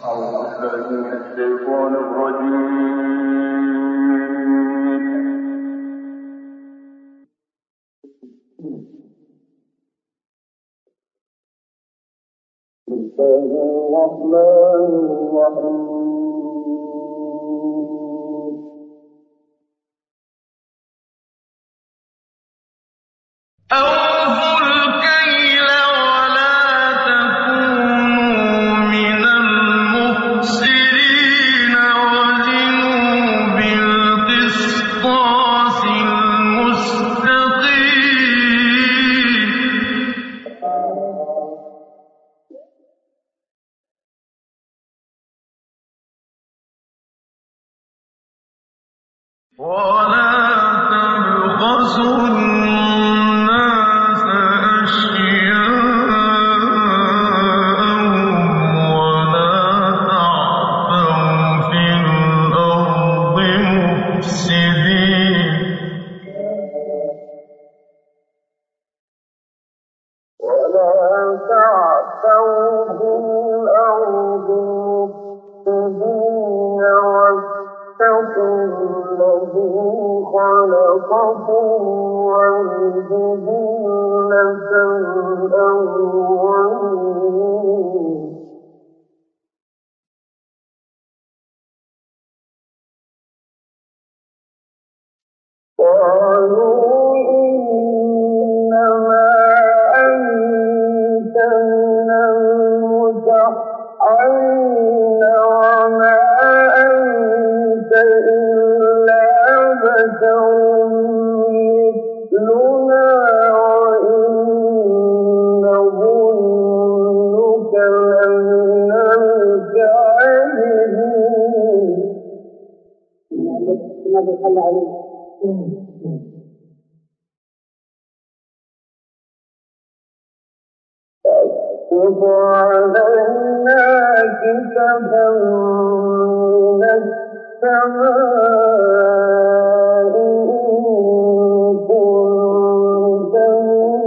أعوذ بالله من الشيطان الرجيم. بسم الله الرحمن الرحيم. أوفوا الكيل ولا تكونوا من المخسرين وزنوا بالقسطاس المستقيم ولا تبخسوا الناس أشياءهم ولا تعثوا في الأرض مفسدين ولا تعثوا في الأرض مفسدين واتقوا الذي خلقكم والجبلة الأولين. قالوا إنما أنت من المسحرين وما أنت إلا بشر مثلنا وإن نظنك لمن الكاذبين. النبي صلى الله عليه وسلم فاسقط علينا كسفا من السماء إن كنت من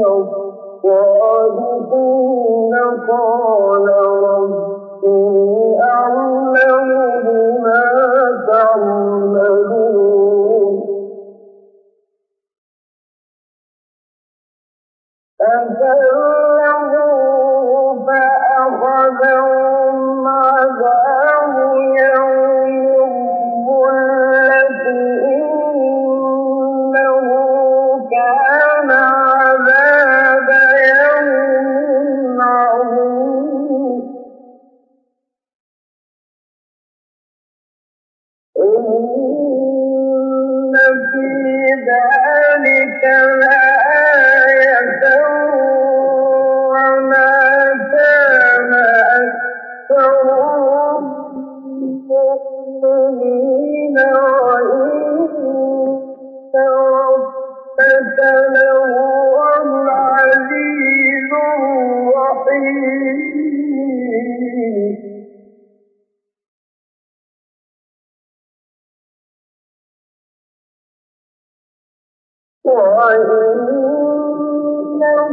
الصادقين. قال ربي أعلم بما تعملون. فكذبوه فأخذهم عذاب يوم الظلة إنه كان عذاب يوم عظيم. إن في ذلك لآية وما كان أكثرهم مؤمنين وإن ربك لهو العزيز الرحيم. وإنه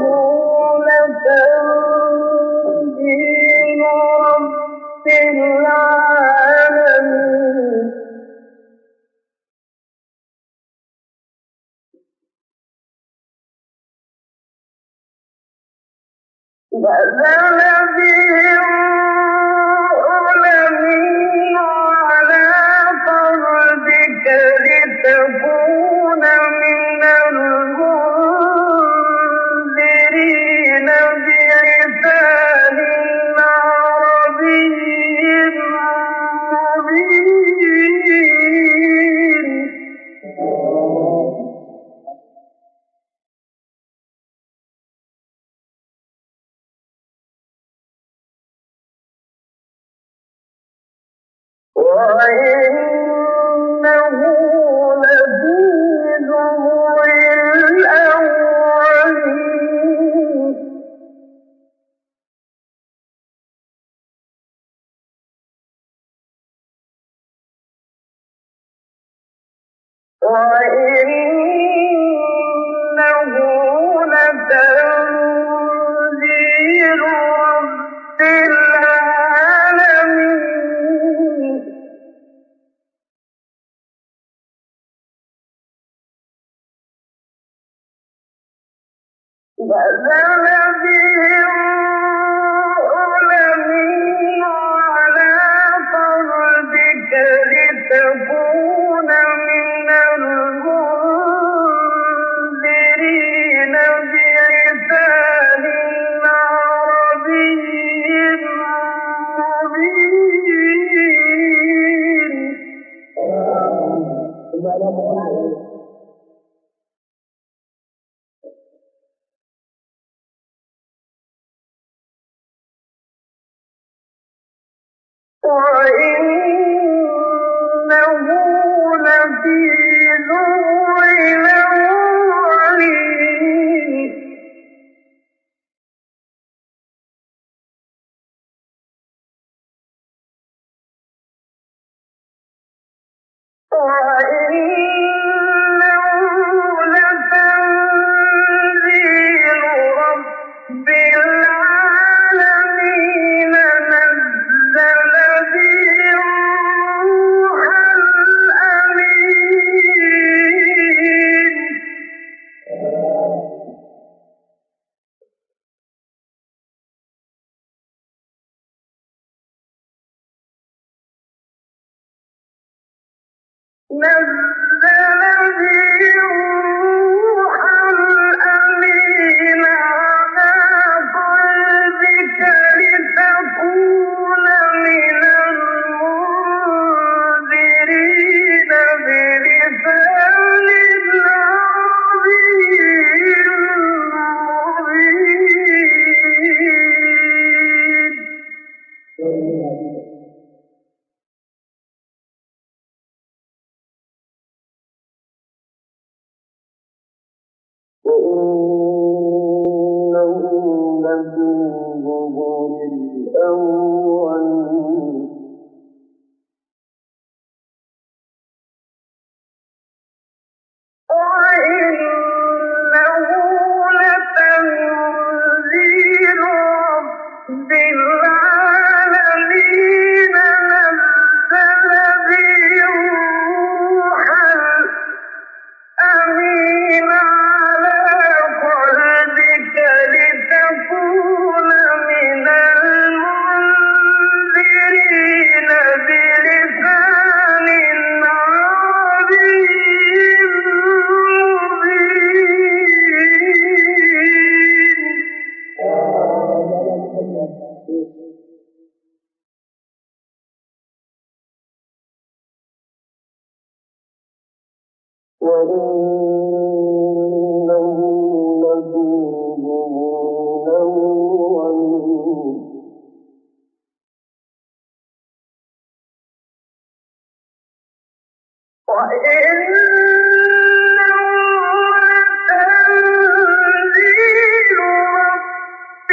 لتنزيل رب العالمين. نزل به الروح الأمين على قلبك لتكون من المنذرين بلسان عربي مبين. وإنه لفي زبر الأولين. وإنه لتنزيل رب العالمين. لتكون من المنذرين بلسان عربي مبين. وإنه لفي زبر الأولين. وإنه لتنزيل رب العالمين نزل به الروح الأمين. نزل به الروح الأمين على قلبك لتكون من المنذرين بلسان عربي مبين. وإنه لفي زبر الأولين. وإنه لتنزيل رب العالمين نزل به الروح الأمين على قلبك لتكون من المنذرين بلسان عربي مبين. وإنه لفي زبر الأولين. وإنه لتنزيل رب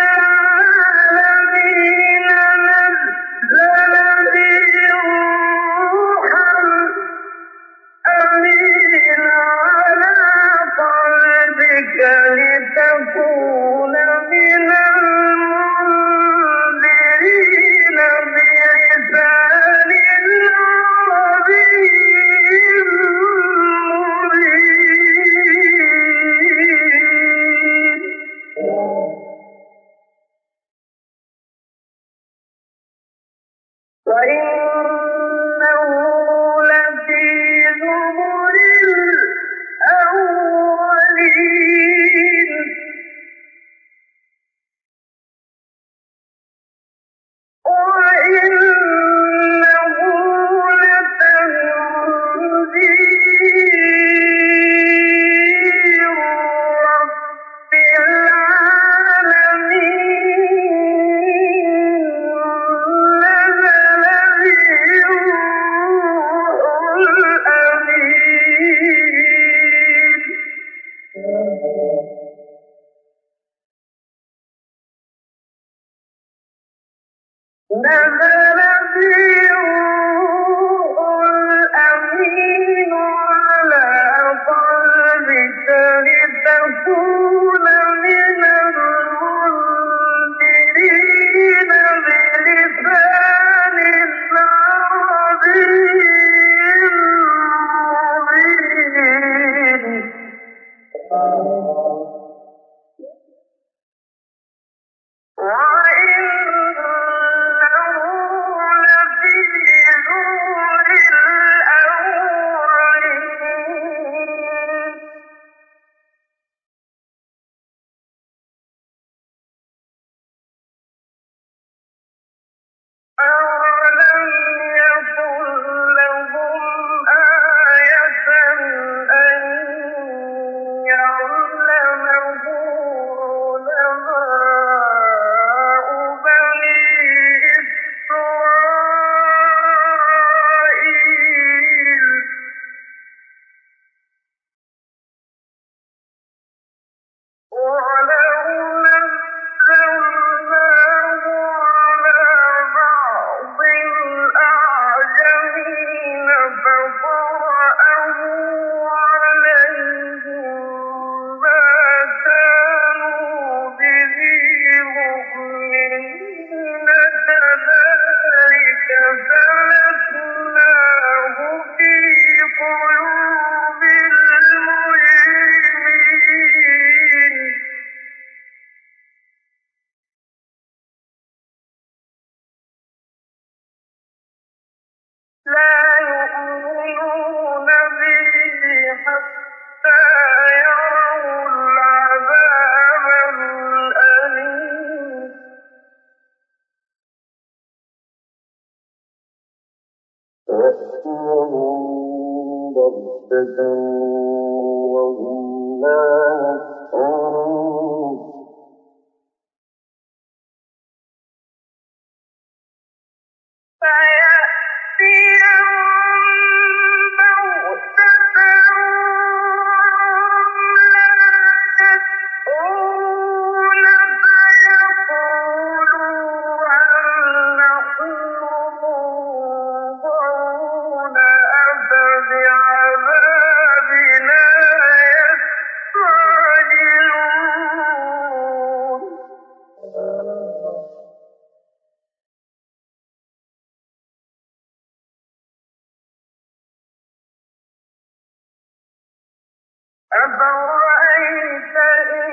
العالمين نزل به الروح الأمين على قلبك لتكون من المنذرين بلسان عربي مبين. وإنه لفي زبر الأولين. وإنه لتنزيل رب العالمين نزل به فيأتيهم بغتة وهم لا يشعرون أفرأيت إن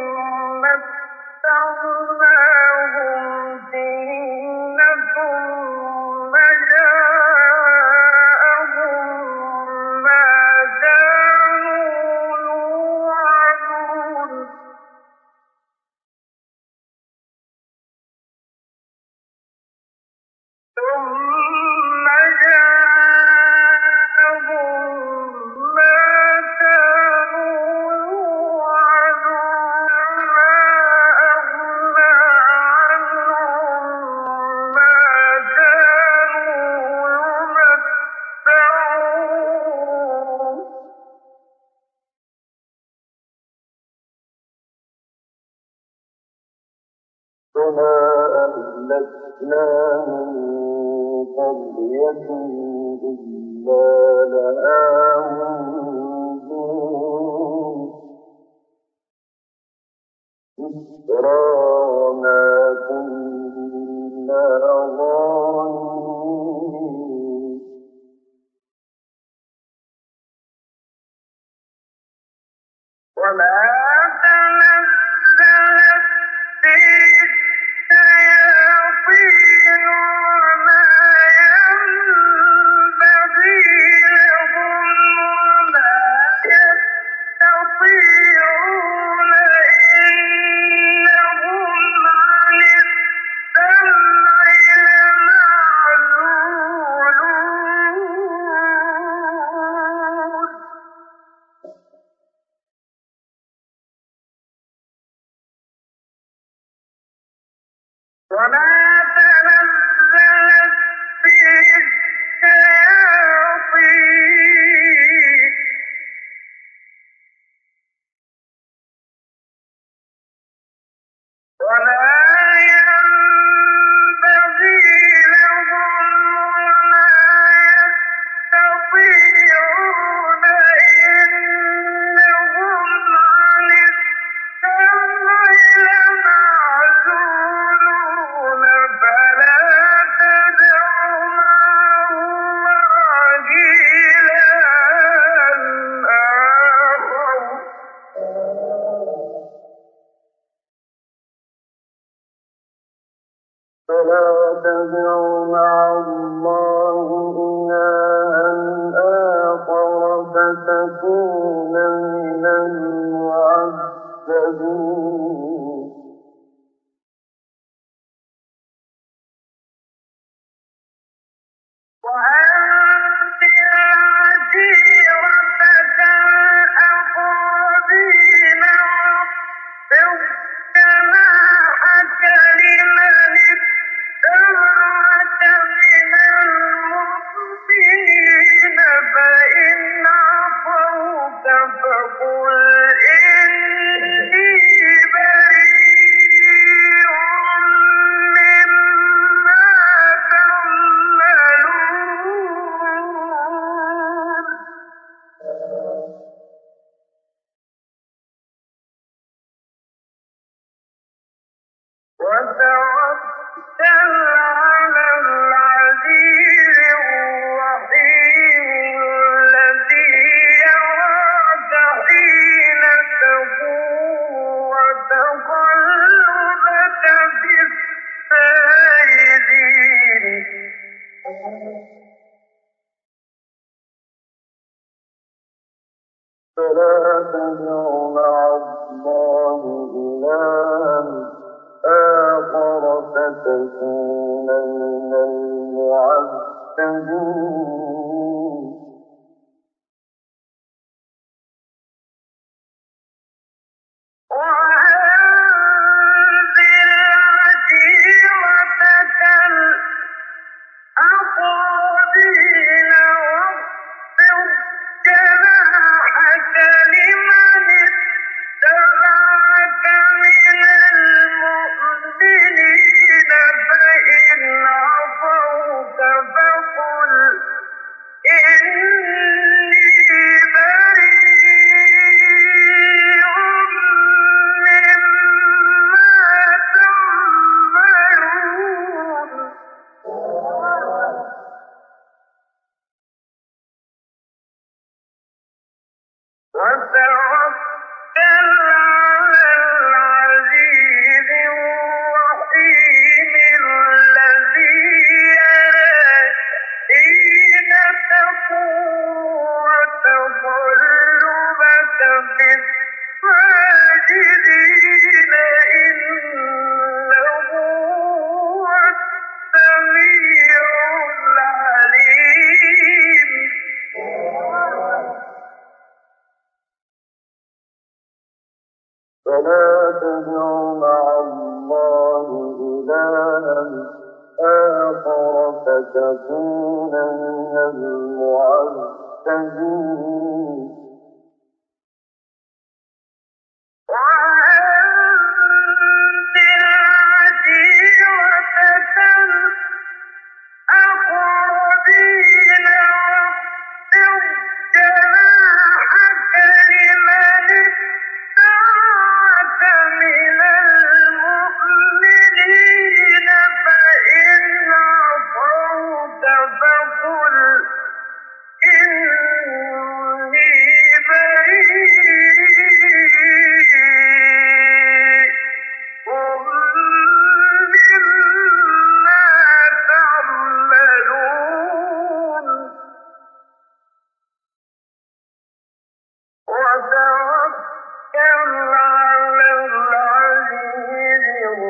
متعناهم سنين ثم جاءهم ما كانوا يوعدون ثم جاءهم ما كانوا يوعدون ما أغنى عنهم ما كانوا يمتعون فما أهلكنا من قرية إلا لها منذرون إسرى وما كنا ظالمين وما تنزلت به الشياطين وما ينبغي لهم وما يستطيعون إنهم عن السمع لمعزولون وما تنزلت به الشياطين وما ينبغي لهم وما يستطيعون إنهم عن السمع لمعزولون فلا تدع مع الله إلها آخر فلا تدع مع الله إلها آخر فتكون من المعذبين وأنذر عشيرتك الأقربين واخفض جناحك لمن اتبعك من المؤمنين فإن عصوك فقل إني بريء مما تعملون وتوكل على العزيز الرحيم الذي يراك حين تقوم وتقلبك في الساجدين فلا تدع مع الله إلها آخر فتكون من المعذبين تهتدون وأنذر عشيرتك الأقربين واخفض جناحك لمن اتبعك من المؤمنين فإن عصوك فقل إني بريء مما تعملون وتوكل على العزيز الرحيم الذي يراك حين تقوم وتقلبك في الساجدين إنه هو السميع العليم فلا تدع مع الله إلها آخر فتكون من المعذبين وأنذر عشيرتك الأقربين واخفض جناحك لمن اتبعك من المؤمنين فإن عصوك فقل إني بريء مما تعملون وتوكل على العزيز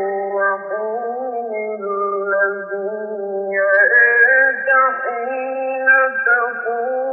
الرحيم الذي يراك حين تقوم